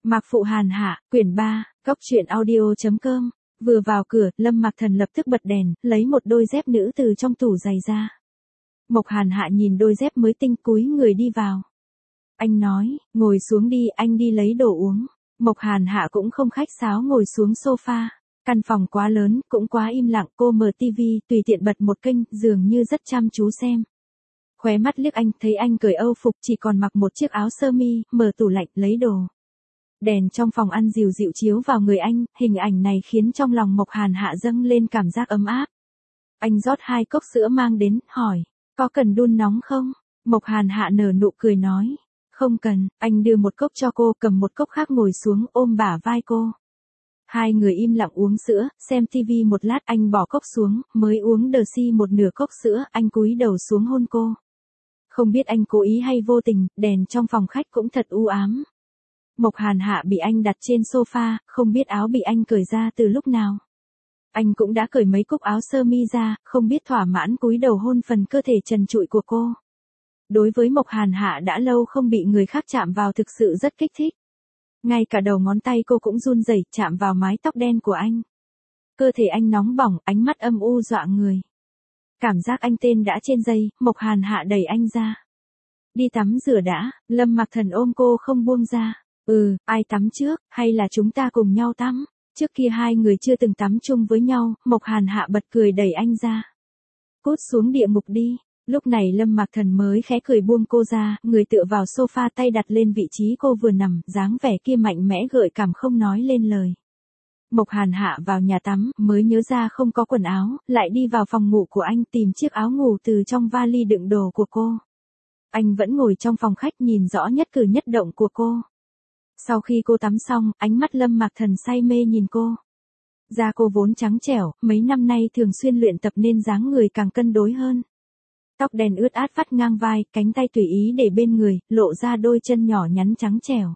Mạc Phụ Hàn Hạ, quyển 3, Cốc truyện audio.com. Vừa vào cửa, Lâm Mạc Thần lập tức bật đèn, lấy một đôi dép nữ từ trong tủ giày ra. Mộc Hàn Hạ nhìn đôi dép mới tinh cúi người đi vào. Anh nói, ngồi xuống đi, anh đi lấy đồ uống. Mộc Hàn Hạ cũng không khách sáo ngồi xuống sofa. Căn phòng quá lớn, cũng quá im lặng, cô mở tivi, tùy tiện bật một kênh, dường như rất chăm chú xem. Khóe mắt liếc anh, thấy anh cởi âu phục chỉ còn mặc một chiếc áo sơ mi, mở tủ lạnh, lấy đồ. Đèn trong phòng ăn dịu dịu chiếu vào người anh, hình ảnh này khiến trong lòng Mộc Hàn Hạ dâng lên cảm giác ấm áp. Anh rót 2 cốc sữa mang đến, hỏi, có cần đun nóng không? Mộc Hàn Hạ nở nụ cười nói, không cần, anh đưa một cốc cho cô, cầm một cốc khác ngồi xuống, ôm bả vai cô. Hai người im lặng uống sữa, xem tivi một lát, anh bỏ cốc xuống, mới uống đờ si một nửa cốc sữa, anh cúi đầu xuống hôn cô. Không biết anh cố ý hay vô tình, đèn trong phòng khách cũng thật u ám. Mộc Hàn Hạ bị anh đặt trên sofa, không biết áo bị anh cởi ra từ lúc nào. Anh cũng đã cởi mấy cúc áo sơ mi ra, không biết thỏa mãn cúi đầu hôn phần cơ thể trần trụi của cô. Đối với Mộc Hàn Hạ đã lâu không bị người khác chạm vào thực sự rất kích thích. Ngay cả đầu ngón tay cô cũng run rẩy chạm vào mái tóc đen của anh. Cơ thể anh nóng bỏng, ánh mắt âm u dọa người. Cảm giác anh tên đã trên dây, Mộc Hàn Hạ đẩy anh ra. Đi tắm rửa đã, Lâm Mạc Thần ôm cô không buông ra. Ai tắm trước, hay là chúng ta cùng nhau tắm? Trước kia hai người chưa từng tắm chung với nhau, Mộc Hàn Hạ bật cười đẩy anh ra. Cút xuống địa ngục đi. Lúc này Lâm Mạc Thần mới khẽ cười buông cô ra, người tựa vào sofa tay đặt lên vị trí cô vừa nằm, dáng vẻ kia mạnh mẽ gợi cảm không nói lên lời. Mộc Hàn Hạ vào nhà tắm, mới nhớ ra không có quần áo, lại đi vào phòng ngủ của anh tìm chiếc áo ngủ từ trong vali đựng đồ của cô. Anh vẫn ngồi trong phòng khách nhìn rõ nhất cử nhất động của cô. Sau khi cô tắm xong, ánh mắt Lâm Mạc Thần say mê nhìn cô. Da cô vốn trắng trẻo, mấy năm nay thường xuyên luyện tập nên dáng người càng cân đối hơn. Tóc đen ướt át vắt ngang vai, cánh tay tùy ý để bên người, lộ ra đôi chân nhỏ nhắn trắng trẻo.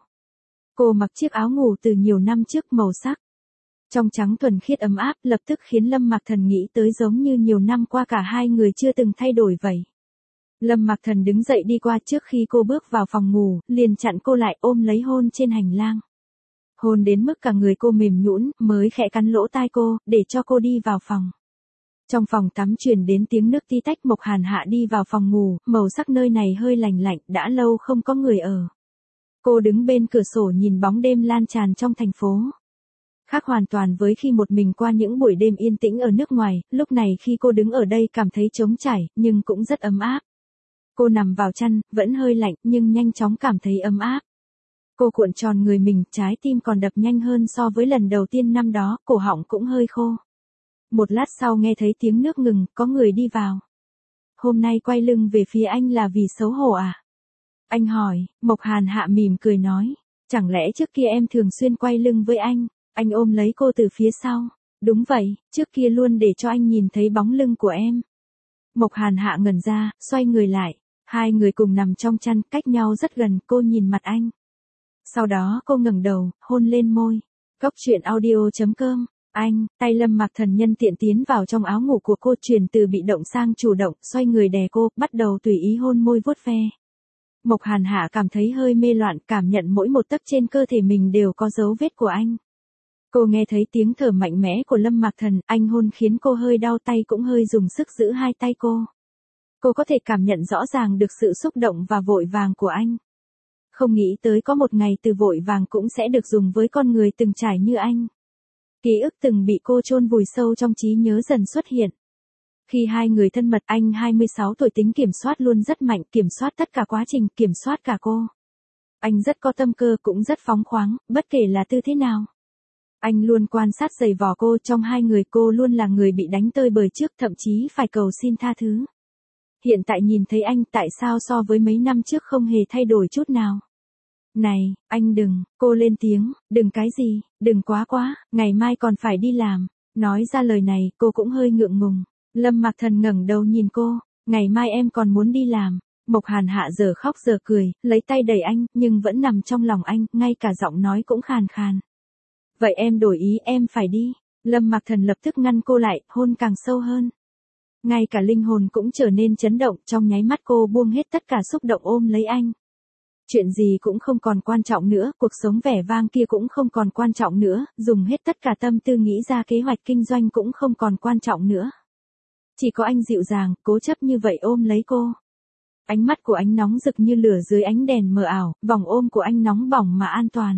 Cô mặc chiếc áo ngủ từ nhiều năm trước màu sắc. Trong trắng thuần khiết ấm áp, lập tức khiến Lâm Mạc Thần nghĩ tới giống như nhiều năm qua cả hai người chưa từng thay đổi vậy. Lâm Mạc Thần đứng dậy đi qua trước khi cô bước vào phòng ngủ, liền chặn cô lại ôm lấy hôn trên hành lang. Hôn đến mức cả người cô mềm nhũn, mới khẽ cắn lỗ tai cô, để cho cô đi vào phòng. Trong phòng tắm truyền đến tiếng nước tí tách. Mộc Hàn Hạ đi vào phòng ngủ, màu sắc nơi này hơi lành lạnh, đã lâu không có người ở. Cô đứng bên cửa sổ nhìn bóng đêm lan tràn trong thành phố. Khác hoàn toàn với khi một mình qua những buổi đêm yên tĩnh ở nước ngoài, lúc này khi cô đứng ở đây cảm thấy trống trải, nhưng cũng rất ấm áp. Cô nằm vào chăn, vẫn hơi lạnh, nhưng nhanh chóng cảm thấy ấm áp. Cô cuộn tròn người mình, trái tim còn đập nhanh hơn so với lần đầu tiên năm đó, cổ họng cũng hơi khô. Một lát sau nghe thấy tiếng nước ngừng, có người đi vào. Hôm nay quay lưng về phía anh là vì xấu hổ à? Anh hỏi. Mộc Hàn Hạ mỉm cười nói. Chẳng lẽ trước kia em thường xuyên quay lưng với anh? Anh ôm lấy cô từ phía sau. Đúng vậy, trước kia luôn để cho anh nhìn thấy bóng lưng của em. Mộc Hàn Hạ ngẩn ra, xoay người lại. Hai người cùng nằm trong chăn, cách nhau rất gần, cô nhìn mặt anh. Sau đó cô ngẩng đầu, hôn lên môi. Cốc truyện audio.com. Anh, tay Lâm Mạc Thần nhân tiện tiến vào trong áo ngủ của cô, chuyển từ bị động sang chủ động, xoay người đè cô, bắt đầu tùy ý hôn môi vuốt ve. Mộc Hàn Hạ cảm thấy hơi mê loạn, cảm nhận mỗi một tấc trên cơ thể mình đều có dấu vết của anh. Cô nghe thấy tiếng thở mạnh mẽ của Lâm Mạc Thần, anh hôn khiến cô hơi đau tay cũng hơi dùng sức giữ hai tay cô. Cô có thể cảm nhận rõ ràng được sự xúc động và vội vàng của anh. Không nghĩ tới có một ngày từ vội vàng cũng sẽ được dùng với con người từng trải như anh. Ký ức từng bị cô chôn vùi sâu trong trí nhớ dần xuất hiện. Khi hai người thân mật, anh 26 tuổi, tính kiểm soát luôn rất mạnh, kiểm soát tất cả quá trình, kiểm soát cả cô. Anh rất có tâm cơ, cũng rất phóng khoáng, bất kể là tư thế nào. Anh luôn quan sát giày vò cô, trong hai người cô luôn là người bị đánh tơi bời trước, thậm chí phải cầu xin tha thứ. Hiện tại nhìn thấy anh, tại sao so với mấy năm trước không hề thay đổi chút nào? Này, anh đừng, cô lên tiếng, đừng cái gì, đừng quá, ngày mai còn phải đi làm. Nói ra lời này, cô cũng hơi ngượng ngùng. Lâm Mạc Thần ngẩng đầu nhìn cô, ngày mai em còn muốn đi làm. Mộc Hàn Hạ giờ khóc giờ cười, lấy tay đẩy anh, nhưng vẫn nằm trong lòng anh, ngay cả giọng nói cũng khàn khàn. Vậy em đổi ý, em phải đi. Lâm Mạc Thần lập tức ngăn cô lại, hôn càng sâu hơn. Ngay cả linh hồn cũng trở nên chấn động, trong nháy mắt cô buông hết tất cả xúc động ôm lấy anh. Chuyện gì cũng không còn quan trọng nữa, cuộc sống vẻ vang kia cũng không còn quan trọng nữa, dùng hết tất cả tâm tư nghĩ ra kế hoạch kinh doanh cũng không còn quan trọng nữa. Chỉ có anh dịu dàng, cố chấp như vậy ôm lấy cô. Ánh mắt của anh nóng rực như lửa dưới ánh đèn mờ ảo, vòng ôm của anh nóng bỏng mà an toàn.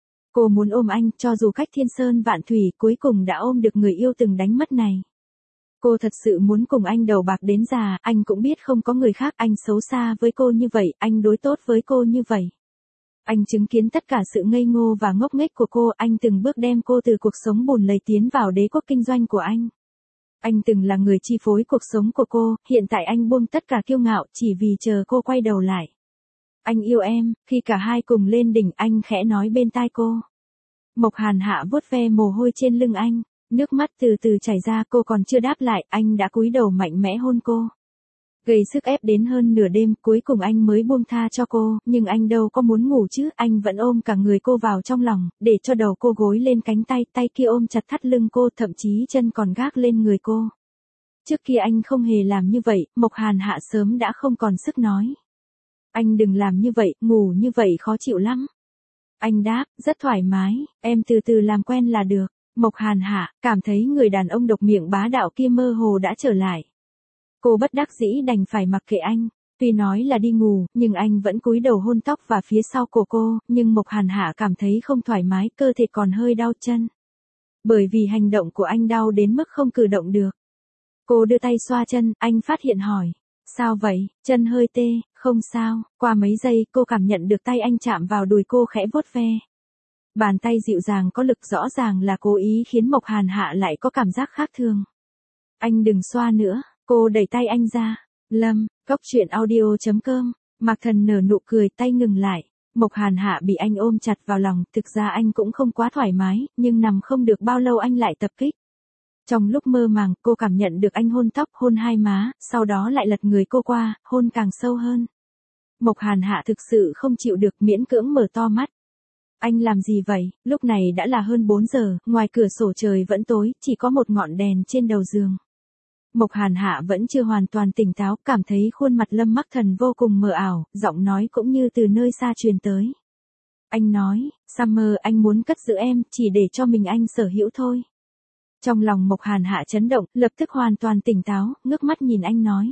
Cô muốn ôm anh, cho dù cách thiên sơn vạn thủy, cuối cùng đã ôm được người yêu từng đánh mất này. Cô thật sự muốn cùng anh đầu bạc đến già, anh cũng biết không có người khác, anh xấu xa với cô như vậy, anh đối tốt với cô như vậy. Anh chứng kiến tất cả sự ngây ngô và ngốc nghếch của cô, anh từng bước đem cô từ cuộc sống bùn lầy tiến vào đế quốc kinh doanh của anh. Anh từng là người chi phối cuộc sống của cô, hiện tại anh buông tất cả kiêu ngạo chỉ vì chờ cô quay đầu lại. Anh yêu em, khi cả hai cùng lên đỉnh anh khẽ nói bên tai cô. Mộc Hàn Hạ vuốt ve mồ hôi trên lưng anh, nước mắt từ từ chảy ra, cô còn chưa đáp lại, anh đã cúi đầu mạnh mẽ hôn cô. Gây sức ép đến hơn nửa đêm, cuối cùng anh mới buông tha cho cô, nhưng anh đâu có muốn ngủ chứ, anh vẫn ôm cả người cô vào trong lòng, để cho đầu cô gối lên cánh tay, tay kia ôm chặt thắt lưng cô, thậm chí chân còn gác lên người cô. Trước kia anh không hề làm như vậy, Mộc Hàn Hạ sớm đã không còn sức nói. Anh đừng làm như vậy, ngủ như vậy khó chịu lắm. Anh đáp, rất thoải mái, em từ từ làm quen là được. Mộc Hàn Hạ cảm thấy người đàn ông độc miệng bá đạo kia mơ hồ đã trở lại. Cô bất đắc dĩ đành phải mặc kệ anh, tuy nói là đi ngủ, nhưng anh vẫn cúi đầu hôn tóc và phía sau cổ cô, nhưng Mộc Hàn Hạ cảm thấy không thoải mái, cơ thể còn hơi đau chân. Bởi vì hành động của anh đau đến mức không cử động được. Cô đưa tay xoa chân, anh phát hiện hỏi, sao vậy, chân hơi tê, không sao, qua mấy giây cô cảm nhận được tay anh chạm vào đùi cô khẽ vuốt ve. Bàn tay dịu dàng có lực rõ ràng là cố ý khiến Mộc Hàn Hạ lại có cảm giác khác thường. Anh đừng xoa nữa, cô đẩy tay anh ra. Lâm, goctruyện.audio.com, Mạc Thần nở nụ cười, tay ngừng lại. Mộc Hàn Hạ bị anh ôm chặt vào lòng, thực ra anh cũng không quá thoải mái, nhưng nằm không được bao lâu anh lại tập kích. Trong lúc mơ màng, cô cảm nhận được anh hôn tóc, hôn hai má, sau đó lại lật người cô qua, hôn càng sâu hơn. Mộc Hàn Hạ thực sự không chịu được, miễn cưỡng mở to mắt. Anh làm gì vậy? Lúc này đã là hơn 4 giờ, ngoài cửa sổ trời vẫn tối, chỉ có một ngọn đèn trên đầu giường. Mộc Hàn Hạ vẫn chưa hoàn toàn tỉnh táo, cảm thấy khuôn mặt Lâm Mặc Thần vô cùng mờ ảo, giọng nói cũng như từ nơi xa truyền tới. Anh nói, Summer, anh muốn cất giữ em, chỉ để cho mình anh sở hữu thôi. Trong lòng Mộc Hàn Hạ chấn động, lập tức hoàn toàn tỉnh táo, ngước mắt nhìn anh nói.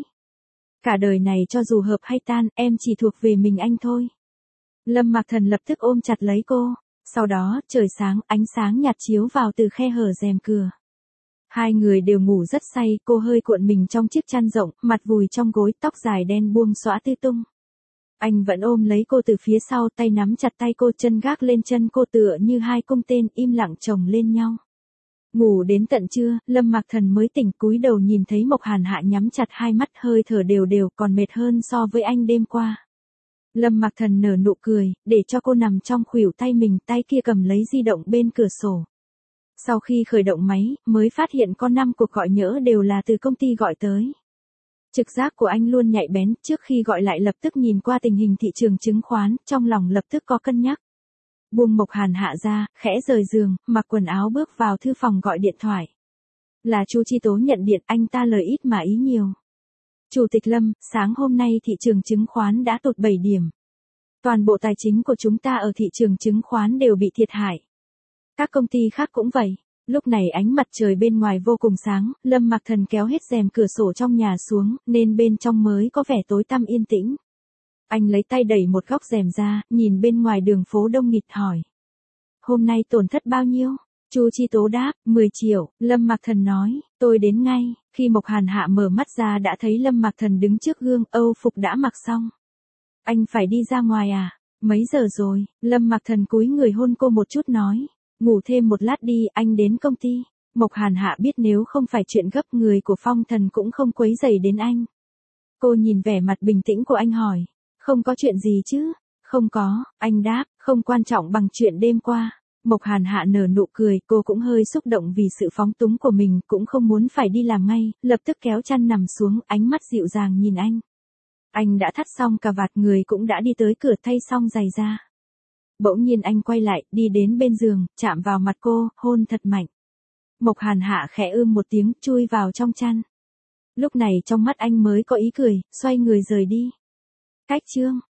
Cả đời này cho dù hợp hay tan, em chỉ thuộc về mình anh thôi. Lâm Mạc Thần lập tức ôm chặt lấy cô. Sau đó, trời sáng, ánh sáng nhạt chiếu vào từ khe hở rèm cửa. Hai người đều ngủ rất say, cô hơi cuộn mình trong chiếc chăn rộng, mặt vùi trong gối, tóc dài đen buông xõa tứ tung. Anh vẫn ôm lấy cô từ phía sau, tay nắm chặt tay cô, chân gác lên chân cô tựa như hai cung tên im lặng chồng lên nhau. Ngủ đến tận trưa, Lâm Mạc Thần mới tỉnh, cúi đầu nhìn thấy Mộc Hàn Hạ nhắm chặt hai mắt, hơi thở đều đều, còn mệt hơn so với anh đêm qua. Lâm Mạc Thần nở nụ cười, để cho cô nằm trong khuỷu tay mình, tay kia cầm lấy di động bên cửa sổ. Sau khi khởi động máy, mới phát hiện có 5 cuộc gọi nhỡ đều là từ công ty gọi tới. Trực giác của anh luôn nhạy bén, trước khi gọi lại lập tức nhìn qua tình hình thị trường chứng khoán, trong lòng lập tức có cân nhắc. Buông Mộc Hàn Hạ ra, khẽ rời giường, mặc quần áo bước vào thư phòng gọi điện thoại. Là Chu Chi Tố nhận điện, anh ta lời ít mà ý nhiều. Chủ tịch Lâm, sáng hôm nay thị trường chứng khoán đã tụt 7 điểm. Toàn bộ tài chính của chúng ta ở thị trường chứng khoán đều bị thiệt hại. Các công ty khác cũng vậy. Lúc này ánh mặt trời bên ngoài vô cùng sáng, Lâm Mạc Thần kéo hết rèm cửa sổ trong nhà xuống, nên bên trong mới có vẻ tối tăm yên tĩnh. Anh lấy tay đẩy một góc rèm ra, nhìn bên ngoài đường phố đông nghịt hỏi. Hôm nay tổn thất bao nhiêu? Chu Chi Tố đáp, 10 triệu, Lâm Mạc Thần nói, tôi đến ngay. Khi Mộc Hàn Hạ mở mắt ra đã thấy Lâm Mạc Thần đứng trước gương, Âu phục đã mặc xong. Anh phải đi ra ngoài à? Mấy giờ rồi? Lâm Mạc Thần cúi người hôn cô một chút nói. Ngủ thêm một lát đi, anh đến công ty. Mộc Hàn Hạ biết nếu không phải chuyện gấp, người của Phong Thần cũng không quấy rầy đến anh. Cô nhìn vẻ mặt bình tĩnh của anh hỏi. Không có chuyện gì chứ? Không có, anh đáp, không quan trọng bằng chuyện đêm qua. Mộc Hàn Hạ nở nụ cười, cô cũng hơi xúc động vì sự phóng túng của mình, cũng không muốn phải đi làm ngay, lập tức kéo chăn nằm xuống, ánh mắt dịu dàng nhìn anh. Anh đã thắt xong cà vạt, người cũng đã đi tới cửa thay xong giày ra. Bỗng nhiên anh quay lại, đi đến bên giường, chạm vào mặt cô, hôn thật mạnh. Mộc Hàn Hạ khẽ một tiếng, chui vào trong chăn. Lúc này trong mắt anh mới có ý cười, xoay người rời đi. Cách chương